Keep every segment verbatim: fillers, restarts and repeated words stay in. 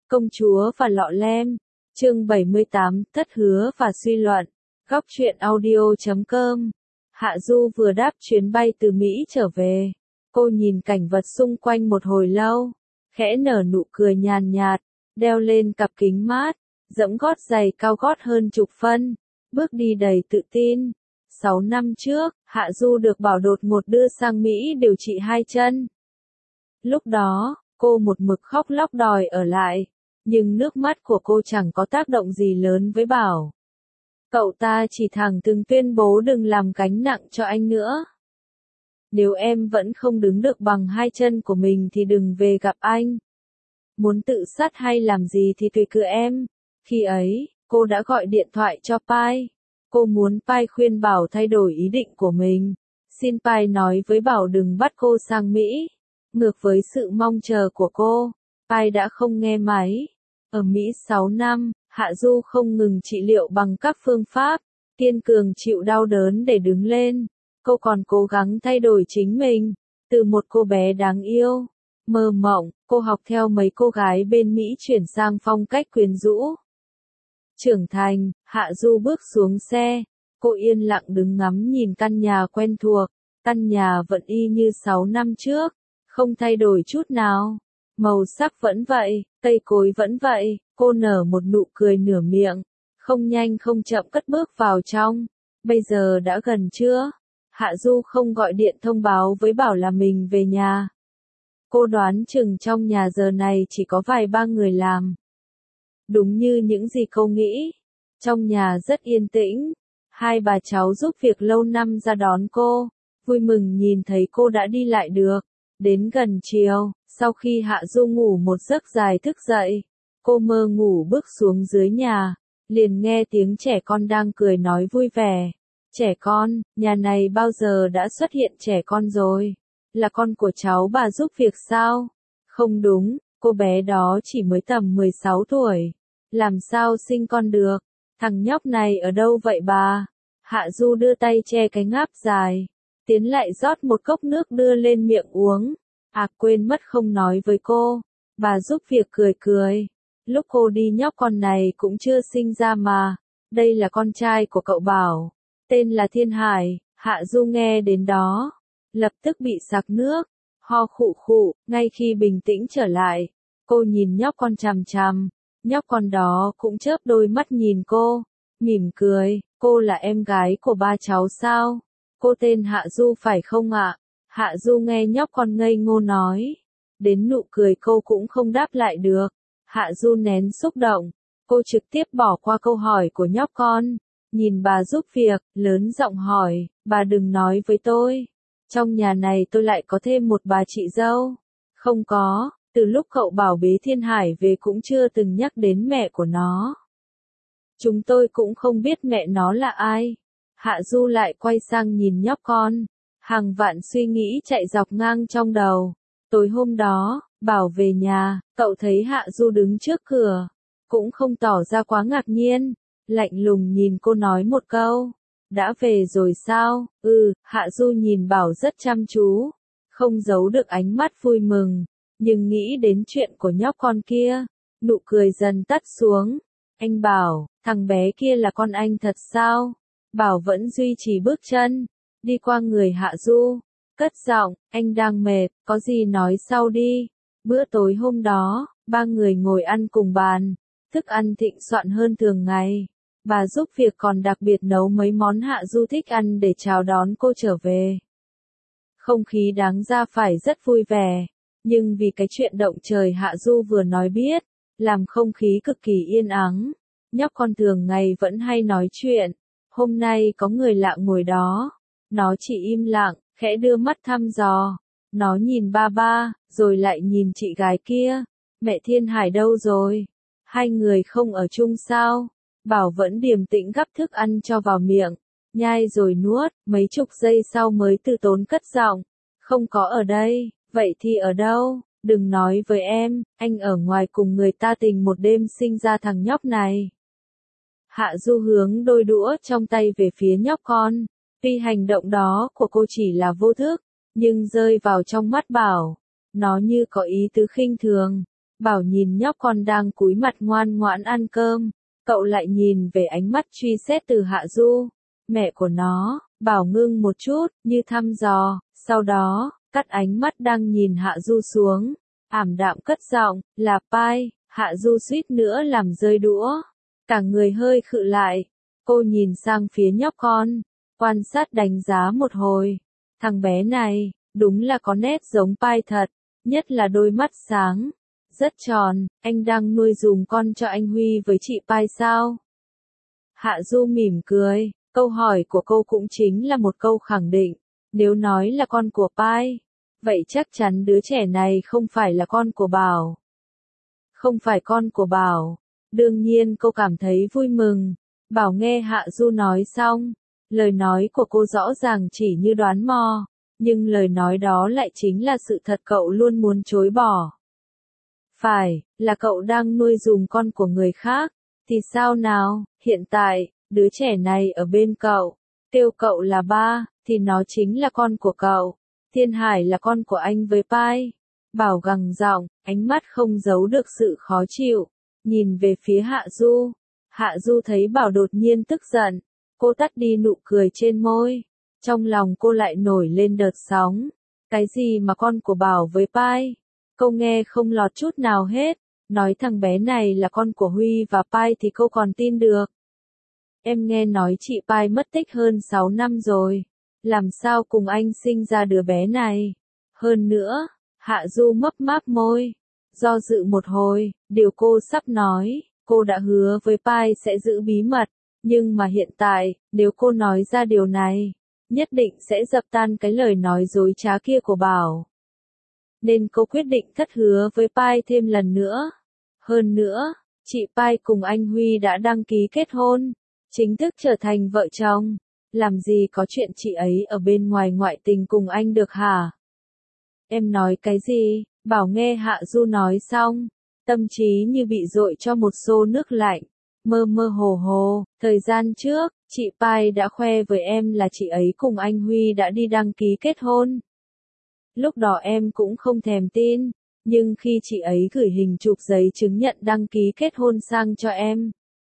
Công chúa và lọ lem, chương bảy mươi tám, thất hứa và suy luận, góc truyện audio chấm com. Hạ Du vừa đáp chuyến bay từ Mỹ trở về. Cô nhìn cảnh vật xung quanh một hồi lâu, khẽ nở nụ cười nhàn nhạt, đeo lên cặp kính mát, dẫm gót giày cao gót hơn chục phân, bước đi đầy tự tin. Sáu năm trước, Hạ Du được bảo đột ngột đưa sang Mỹ điều trị hai chân. Lúc đó, cô một mực khóc lóc đòi ở lại, nhưng nước mắt của cô chẳng có tác động gì lớn với Bảo. Cậu ta chỉ thẳng thừng tuyên bố đừng làm gánh nặng cho anh nữa. Nếu em vẫn không đứng được bằng hai chân của mình thì đừng về gặp anh. Muốn tự sát hay làm gì thì tùy cứ em. Khi ấy, cô đã gọi điện thoại cho Pai. Cô muốn Pai khuyên Bảo thay đổi ý định của mình. Xin Pai nói với Bảo đừng bắt cô sang Mỹ. Ngược với sự mong chờ của cô, Pai đã không nghe máy. Ở Mỹ sáu năm, Hạ Du không ngừng trị liệu bằng các phương pháp, kiên cường chịu đau đớn để đứng lên. Cô còn cố gắng thay đổi chính mình, từ một cô bé đáng yêu, mơ mộng, cô học theo mấy cô gái bên Mỹ chuyển sang phong cách quyến rũ. Trưởng thành, Hạ Du bước xuống xe, cô yên lặng đứng ngắm nhìn căn nhà quen thuộc, căn nhà vẫn y như sáu năm trước, không thay đổi chút nào. Màu sắc vẫn vậy, cây cối vẫn vậy, cô nở một nụ cười nửa miệng, không nhanh không chậm cất bước vào trong. Bây giờ đã gần trưa, Hạ Du không gọi điện thông báo với Bảo là mình về nhà. Cô đoán chừng trong nhà giờ này chỉ có vài ba người làm. Đúng như những gì cô nghĩ, trong nhà rất yên tĩnh, hai bà cháu giúp việc lâu năm ra đón cô, vui mừng nhìn thấy cô đã đi lại được. Đến gần chiều, sau khi Hạ Du ngủ một giấc dài thức dậy, cô mơ ngủ bước xuống dưới nhà, liền nghe tiếng trẻ con đang cười nói vui vẻ. Trẻ con, nhà này bao giờ đã xuất hiện trẻ con rồi? Là con của cháu bà giúp việc sao? Không đúng, cô bé đó chỉ mới tầm mười sáu tuổi. Làm sao sinh con được? Thằng nhóc này ở đâu vậy bà? Hạ Du đưa tay che cái ngáp dài, tiến lại rót một cốc nước đưa lên miệng uống. À quên mất không nói với cô. Bà giúp việc cười cười. Lúc cô đi nhóc con này cũng chưa sinh ra mà. Đây là con trai của cậu Bảo. Tên là Thiên Hải. Hạ Du nghe đến đó, lập tức bị sặc nước, ho khụ khụ. Ngay khi bình tĩnh trở lại, cô nhìn nhóc con chằm chằm. Nhóc con đó cũng chớp đôi mắt nhìn cô, mỉm cười. Cô là em gái của ba cháu sao? Cô tên Hạ Du phải không ạ? Hạ Du nghe nhóc con ngây ngô nói, đến nụ cười cô cũng không đáp lại được. Hạ Du nén xúc động, cô trực tiếp bỏ qua câu hỏi của nhóc con, nhìn bà giúp việc, lớn giọng hỏi, bà đừng nói với tôi, trong nhà này tôi lại có thêm một bà chị dâu. Không có, từ lúc cậu Bảo bế Thiên Hải về cũng chưa từng nhắc đến mẹ của nó. Chúng tôi cũng không biết mẹ nó là ai. Hạ Du lại quay sang nhìn nhóc con. Hàng vạn suy nghĩ chạy dọc ngang trong đầu. Tối hôm đó, Bảo về nhà, cậu thấy Hạ Du đứng trước cửa, cũng không tỏ ra quá ngạc nhiên, lạnh lùng nhìn cô nói một câu, đã về rồi sao? Ừ, Hạ Du nhìn Bảo rất chăm chú, không giấu được ánh mắt vui mừng, nhưng nghĩ đến chuyện của nhóc con kia, nụ cười dần tắt xuống. Anh Bảo, thằng bé kia là con anh thật sao? Bảo vẫn duy trì bước chân, đi qua người Hạ Du, cất giọng, anh đang mệt, có gì nói sau đi. Bữa tối hôm đó, ba người ngồi ăn cùng bàn, thức ăn thịnh soạn hơn thường ngày. Bà giúp việc còn đặc biệt nấu mấy món Hạ Du thích ăn để chào đón cô trở về. Không khí đáng ra phải rất vui vẻ, nhưng vì cái chuyện động trời Hạ Du vừa nói biết, làm không khí cực kỳ yên ắng. Nhóc con thường ngày vẫn hay nói chuyện, hôm nay có người lạ ngồi đó. Nó chỉ im lặng, khẽ đưa mắt thăm dò. Nó nhìn ba ba, rồi lại nhìn chị gái kia. Mẹ Thiên Hải đâu rồi? Hai người không ở chung sao? Bảo vẫn điềm tĩnh gắp thức ăn cho vào miệng, nhai rồi nuốt, mấy chục giây sau mới từ tốn cất giọng. Không có ở đây, vậy thì ở đâu? Đừng nói với em, anh ở ngoài cùng người ta tình một đêm sinh ra thằng nhóc này. Hạ Du hướng đôi đũa trong tay về phía nhóc con. Tuy hành động đó của cô chỉ là vô thức, nhưng rơi vào trong mắt Bảo, nó như có ý tứ khinh thường. Bảo nhìn nhóc con đang cúi mặt ngoan ngoãn ăn cơm, cậu lại nhìn về ánh mắt truy xét từ Hạ Du, mẹ của nó. Bảo ngưng một chút, như thăm dò, sau đó, cắt ánh mắt đang nhìn Hạ Du xuống, ảm đạm cất giọng, là Pai. Hạ Du suýt nữa làm rơi đũa, cả người hơi khựng lại. Cô nhìn sang phía nhóc con, quan sát đánh giá một hồi. Thằng bé này, đúng là có nét giống Pai thật, nhất là đôi mắt sáng, rất tròn. Anh đang nuôi giùm con cho anh Huy với chị Pai sao? Hạ Du mỉm cười, câu hỏi của cô cũng chính là một câu khẳng định. Nếu nói là con của Pai, vậy chắc chắn đứa trẻ này không phải là con của Bảo. Không phải con của Bảo. Đương nhiên cô cảm thấy vui mừng. Bảo nghe Hạ Du nói xong, lời nói của cô rõ ràng chỉ như đoán mò, nhưng lời nói đó lại chính là sự thật cậu luôn muốn chối bỏ. Phải, là cậu đang nuôi giùm con của người khác, thì sao nào, hiện tại, đứa trẻ này ở bên cậu, kêu cậu là ba, thì nó chính là con của cậu. Thiên Hải là con của anh với Pai. Bảo gằn giọng, ánh mắt không giấu được sự khó chịu, nhìn về phía Hạ Du. Hạ Du thấy Bảo đột nhiên tức giận, cô tắt đi nụ cười trên môi, trong lòng cô lại nổi lên đợt sóng. Cái gì mà con của Bảo với Pai? Cô nghe không lọt chút nào hết, nói thằng bé này là con của Huy và Pai thì cô còn tin được. Em nghe nói chị Pai mất tích hơn sáu năm rồi, làm sao cùng anh sinh ra đứa bé này? Hơn nữa, Hạ Du mấp máp môi, do dự một hồi, điều cô sắp nói, cô đã hứa với Pai sẽ giữ bí mật, nhưng mà hiện tại, nếu cô nói ra điều này, nhất định sẽ dập tan cái lời nói dối trá kia của Bảo. Nên cô quyết định thất hứa với Pai thêm lần nữa. Hơn nữa, chị Pai cùng anh Huy đã đăng ký kết hôn, chính thức trở thành vợ chồng. Làm gì có chuyện chị ấy ở bên ngoài ngoại tình cùng anh được hả? Em nói cái gì? Bảo nghe Hạ Du nói xong, tâm trí như bị dội cho một xô nước lạnh, mơ mơ hồ hồ. Thời gian trước, chị Pai đã khoe với em là chị ấy cùng anh Huy đã đi đăng ký kết hôn. Lúc đó em cũng không thèm tin, nhưng khi chị ấy gửi hình chụp giấy chứng nhận đăng ký kết hôn sang cho em,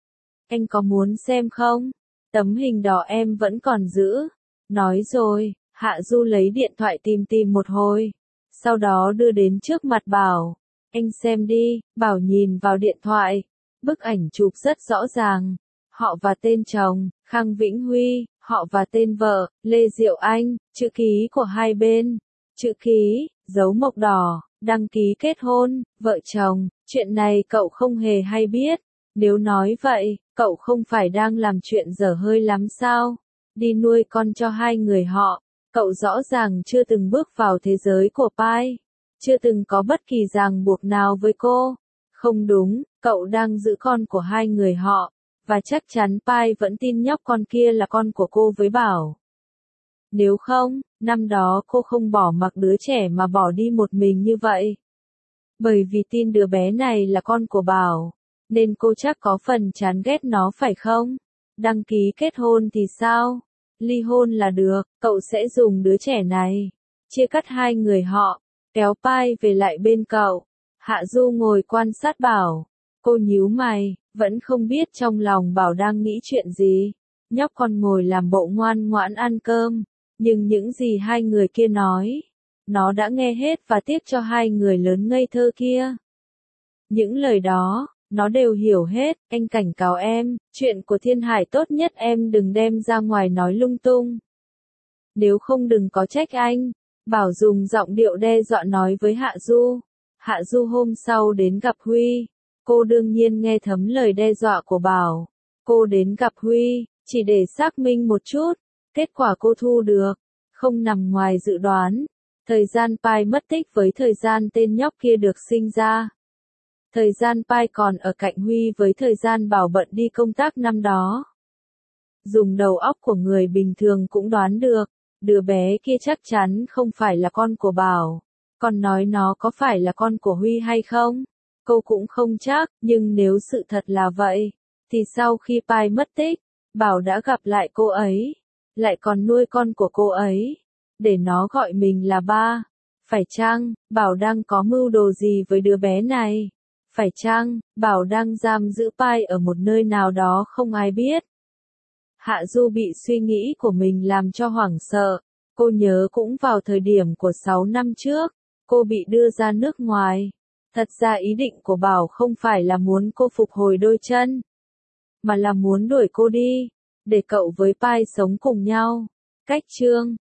anh có muốn xem không? Tấm hình đó em vẫn còn giữ. Nói rồi, Hạ Du lấy điện thoại tìm tìm một hồi, sau đó đưa đến trước mặt Bảo. Anh xem đi. Bảo nhìn vào điện thoại, bức ảnh chụp rất rõ ràng. Họ và tên chồng, Khang Vĩnh Huy, họ và tên vợ, Lê Diệu Anh, chữ ký của hai bên, chữ ký, dấu mộc đỏ, đăng ký kết hôn, vợ chồng. Chuyện này cậu không hề hay biết. Nếu nói vậy, cậu không phải đang làm chuyện dở hơi lắm sao? Đi nuôi con cho hai người họ, cậu rõ ràng chưa từng bước vào thế giới của Pai, chưa từng có bất kỳ ràng buộc nào với cô. Không đúng, cậu đang giữ con của hai người họ, và chắc chắn Pai vẫn tin nhóc con kia là con của cô với Bảo. Nếu không, năm đó cô không bỏ mặc đứa trẻ mà bỏ đi một mình như vậy. Bởi vì tin đứa bé này là con của Bảo, nên cô chắc có phần chán ghét nó phải không? Đăng ký kết hôn thì sao? Ly hôn là được, cậu sẽ dùng đứa trẻ này, chia cắt hai người họ, kéo Pai về lại bên cậu. Hạ Du ngồi quan sát Bảo, cô nhíu mày, vẫn không biết trong lòng Bảo đang nghĩ chuyện gì. Nhóc con ngồi làm bộ ngoan ngoãn ăn cơm, nhưng những gì hai người kia nói, nó đã nghe hết và tiếc cho hai người lớn ngây thơ kia. Những lời đó, nó đều hiểu hết. Anh cảnh cáo em, chuyện của Thiên Hải tốt nhất em đừng đem ra ngoài nói lung tung. Nếu không đừng có trách anh. Bảo dùng giọng điệu đe dọa nói với Hạ Du. Hạ Du hôm sau đến gặp Huy. Cô đương nhiên nghe thấm lời đe dọa của Bảo. Cô đến gặp Huy, chỉ để xác minh một chút. Kết quả cô thu được, không nằm ngoài dự đoán. Thời gian Pai mất tích với thời gian tên nhóc kia được sinh ra. Thời gian Pai còn ở cạnh Huy với thời gian Bảo bận đi công tác năm đó. Dùng đầu óc của người bình thường cũng đoán được, đứa bé kia chắc chắn không phải là con của Bảo. Còn nói nó có phải là con của Huy hay không? Cô cũng không chắc, nhưng nếu sự thật là vậy, thì sau khi Pai mất tích, Bảo đã gặp lại cô ấy, lại còn nuôi con của cô ấy, để nó gọi mình là ba. Phải chăng, Bảo đang có mưu đồ gì với đứa bé này? Phải chăng, Bảo đang giam giữ Pai ở một nơi nào đó không ai biết? Hạ Du bị suy nghĩ của mình làm cho hoảng sợ. Cô nhớ cũng vào thời điểm của sáu năm trước, cô bị đưa ra nước ngoài. Thật ra ý định của Bảo không phải là muốn cô phục hồi đôi chân, mà là muốn đuổi cô đi, để cậu với Pai sống cùng nhau. Cách chương